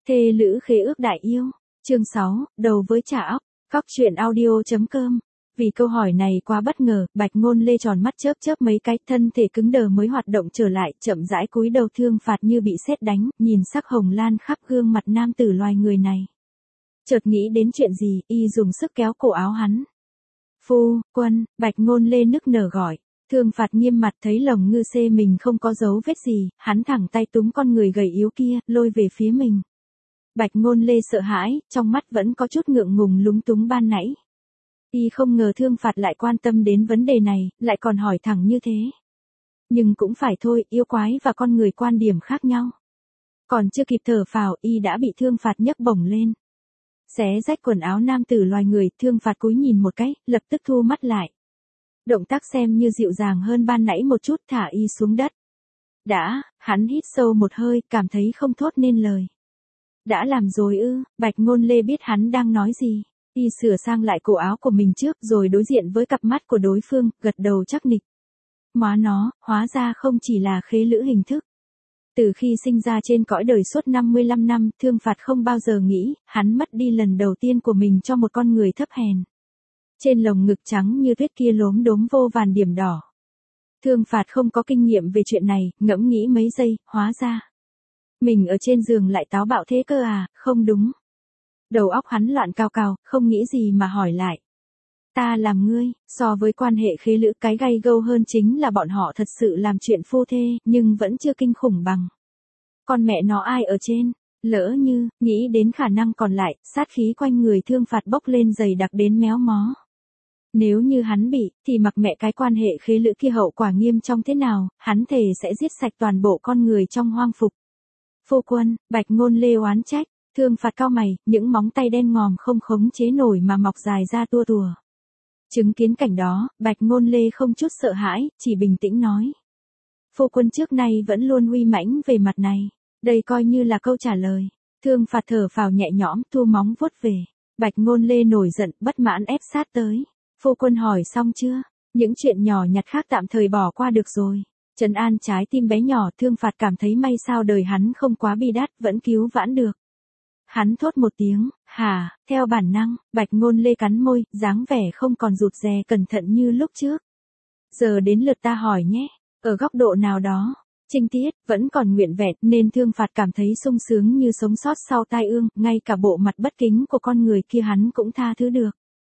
Thê lữ khế ước đại yêu. Chương 6, đầu với chả óc. Cóc truyện audio.com. Vì câu hỏi này quá bất ngờ, Bạch Ngôn Lê tròn mắt chớp chớp mấy cái, thân thể cứng đờ mới hoạt động trở lại, chậm rãi cúi đầu Thương Phạt như bị sét đánh, nhìn sắc hồng lan khắp gương mặt nam tử loài người này. Chợt nghĩ đến chuyện gì, y dùng sức kéo cổ áo hắn. Phu quân, Bạch Ngôn Lê nức nở gọi. Thương Phạt nghiêm mặt thấy lồng ngư xê mình không có dấu vết gì, hắn thẳng tay túm con người gầy yếu kia, lôi về phía mình. Bạch Ngôn Lê sợ hãi, trong mắt vẫn có chút ngượng ngùng lúng túng ban nãy. Y không ngờ Thương Phạt lại quan tâm đến vấn đề này, lại còn hỏi thẳng như thế. Nhưng cũng phải thôi, yêu quái và con người quan điểm khác nhau. Còn chưa kịp thở phào, y đã bị Thương Phạt nhấc bổng lên. Xé rách quần áo nam tử loài người, Thương Phạt cúi nhìn một cái, lập tức thu mắt lại. Động tác xem như dịu dàng hơn ban nãy một chút, thả y xuống đất. Hắn hít sâu một hơi, cảm thấy không thốt nên lời. Đã làm rồi ư? Bạch Ngôn Lê biết hắn đang nói gì. Y sửa sang lại cổ áo của mình trước rồi đối diện với cặp mắt của đối phương, gật đầu chắc nịch. Móa nó, hóa ra không chỉ là khế lữ hình thức. Từ khi sinh ra trên cõi đời suốt 55 năm, Thương Phạt không bao giờ nghĩ, hắn mất đi lần đầu tiên của mình cho một con người thấp hèn. Trên lồng ngực trắng như tuyết kia lốm đốm vô vàn điểm đỏ. Thương Phạt không có kinh nghiệm về chuyện này, ngẫm nghĩ mấy giây, hóa ra. Mình ở trên giường lại táo bạo thế cơ à, không đúng. Đầu óc hắn loạn cao cao, không nghĩ gì mà hỏi lại. Ta làm ngươi, so với quan hệ khế lữ cái gay gâu hơn chính là bọn họ thật sự làm chuyện phu thê, nhưng vẫn chưa kinh khủng bằng. Con mẹ nó ai ở trên, lỡ như, nghĩ đến khả năng còn lại, sát khí quanh người Thương Phạt bốc lên dày đặc đến méo mó. Nếu như hắn bị, thì mặc mẹ cái quan hệ khế lữ kia hậu quả nghiêm trọng thế nào, hắn thề sẽ giết sạch toàn bộ con người trong hoang phục. Phu quân, Bạch Ngôn Lê oán trách. Thương Phạt cau mày, những móng tay đen ngòm không khống chế nổi mà mọc dài ra tua tùa. Chứng kiến cảnh đó, Bạch Ngôn Lê không chút sợ hãi, chỉ bình tĩnh nói. Phu quân trước nay vẫn luôn uy mãnh về mặt này, đây coi như là câu trả lời. Thương Phạt thở phào nhẹ nhõm, thu móng vuốt về. Bạch Ngôn Lê nổi giận, bất mãn ép sát tới. Phu quân hỏi xong chưa? Những chuyện nhỏ nhặt khác tạm thời bỏ qua được rồi. Trấn an trái tim bé nhỏ, Thương Phạt cảm thấy may sao đời hắn không quá bi đát, vẫn cứu vãn được. Hắn thốt một tiếng, hả, theo bản năng, Bạch Ngôn Lê cắn môi, dáng vẻ không còn rụt rè cẩn thận như lúc trước. Giờ đến lượt ta hỏi nhé, ở góc độ nào đó, trinh tiết, vẫn còn nguyện vẹn nên Thương Phạt cảm thấy sung sướng như sống sót sau tai ương, ngay cả bộ mặt bất kính của con người kia hắn cũng tha thứ được.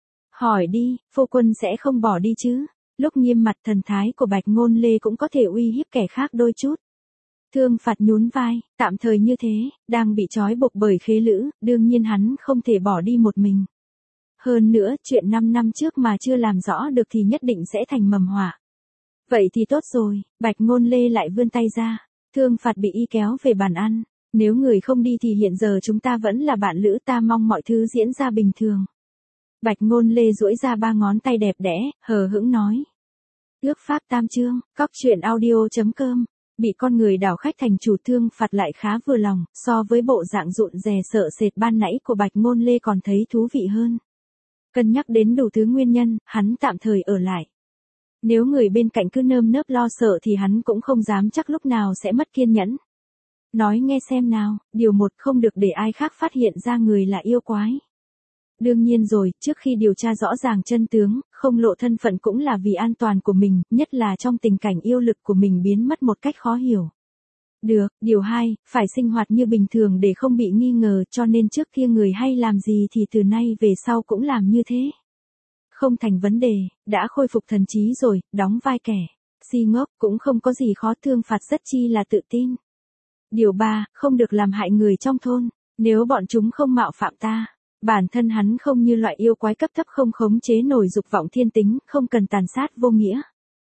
Hỏi đi, phu quân sẽ không bỏ đi chứ? Lúc nghiêm mặt thần thái của Bạch Ngôn Lê cũng có thể uy hiếp kẻ khác đôi chút. Thương Phạt nhún vai, tạm thời như thế, đang bị trói buộc bởi khế lữ, đương nhiên hắn không thể bỏ đi một mình. Hơn nữa, chuyện 5 năm trước mà chưa làm rõ được thì nhất định sẽ thành mầm họa. Vậy thì tốt rồi, Bạch Ngôn Lê lại vươn tay ra. Thương Phạt bị y kéo về bàn ăn. Nếu người không đi thì hiện giờ chúng ta vẫn là bạn lữ, ta mong mọi thứ diễn ra bình thường. Bạch Ngôn Lê duỗi ra 3 ngón tay đẹp đẽ, hờ hững nói. Ước pháp tam chương, cóc truyện audio.com. Bị con người đảo khách thành chủ, Thương Phạt lại khá vừa lòng, so với bộ dạng rụn rè sợ sệt ban nãy của Bạch Ngôn Lê còn thấy thú vị hơn. Cân nhắc đến đủ thứ nguyên nhân, hắn tạm thời ở lại. Nếu người bên cạnh cứ nơm nớp lo sợ thì hắn cũng không dám chắc lúc nào sẽ mất kiên nhẫn. Nói nghe xem nào, điều 1 không được để ai khác phát hiện ra người là yêu quái. Đương nhiên rồi, trước khi điều tra rõ ràng chân tướng, không lộ thân phận cũng là vì an toàn của mình, nhất là trong tình cảnh yêu lực của mình biến mất một cách khó hiểu. Được, điều 2, phải sinh hoạt như bình thường để không bị nghi ngờ, cho nên trước kia người hay làm gì thì từ nay về sau cũng làm như thế. Không thành vấn đề, đã khôi phục thần trí rồi, đóng vai kẻ si ngốc cũng không có gì khó. Thương Phạt rất chi là tự tin. Điều 3, không được làm hại người trong thôn, nếu bọn chúng không mạo phạm ta. Bản thân hắn không như loại yêu quái cấp thấp không khống chế nổi dục vọng thiên tính, không cần tàn sát vô nghĩa.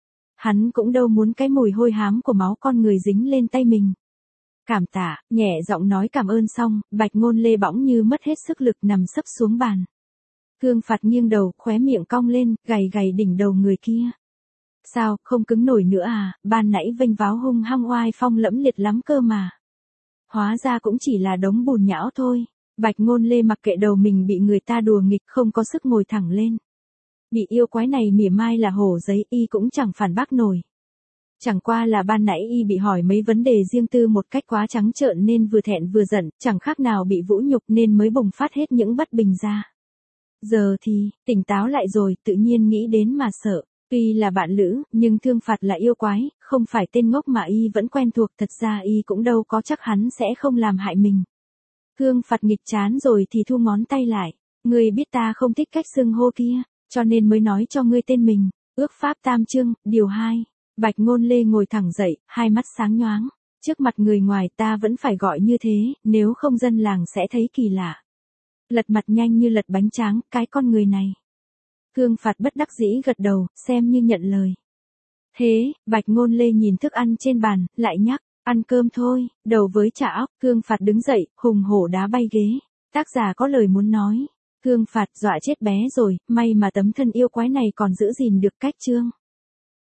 Hắn cũng đâu muốn cái mùi hôi hám của máu con người dính lên tay mình. Cảm tạ, nhẹ giọng nói cảm ơn xong, Bạch Ngôn Lê bỗng như mất hết sức lực nằm sấp xuống bàn. Thương Phạt nghiêng đầu, khóe miệng cong lên, gầy gầy đỉnh đầu người kia. Sao, không cứng nổi nữa à, ban nãy vênh váo hung hăng oai phong lẫm liệt lắm cơ mà. Hóa ra cũng chỉ là đống bùn nhão thôi. Bạch Ngôn Lê mặc kệ đầu mình bị người ta đùa nghịch, không có sức ngồi thẳng lên. Bị yêu quái này mỉa mai là hổ giấy, y cũng chẳng phản bác nổi. Chẳng qua là ban nãy y bị hỏi mấy vấn đề riêng tư một cách quá trắng trợn nên vừa thẹn vừa giận, chẳng khác nào bị vũ nhục nên mới bùng phát hết những bất bình ra. Giờ thì, tỉnh táo lại rồi, tự nhiên nghĩ đến mà sợ. Tuy là bạn lữ, nhưng Thương Phạt là yêu quái, không phải tên ngốc mà y vẫn quen thuộc, thật ra y cũng đâu có chắc hắn sẽ không làm hại mình. Thương Phạt nghịch chán rồi thì thu ngón tay lại. Ngươi biết ta không thích cách xưng hô kia, cho nên mới nói cho ngươi tên mình. Ước pháp tam chương, điều 2. Bạch Ngôn Lê ngồi thẳng dậy, hai mắt sáng nhoáng. Trước mặt người ngoài ta vẫn phải gọi như thế, nếu không dân làng sẽ thấy kỳ lạ. Lật mặt nhanh như lật bánh tráng, cái con người này. Thương Phạt bất đắc dĩ gật đầu, xem như nhận lời. Thế, Bạch Ngôn Lê nhìn thức ăn trên bàn, lại nhắc, ăn cơm thôi, đầu với chả óc. Thương Phạt đứng dậy, hùng hổ đá bay ghế. Tác giả có lời muốn nói. Thương Phạt dọa chết bé rồi, may mà tấm thân yêu quái này còn giữ gìn được cách chương.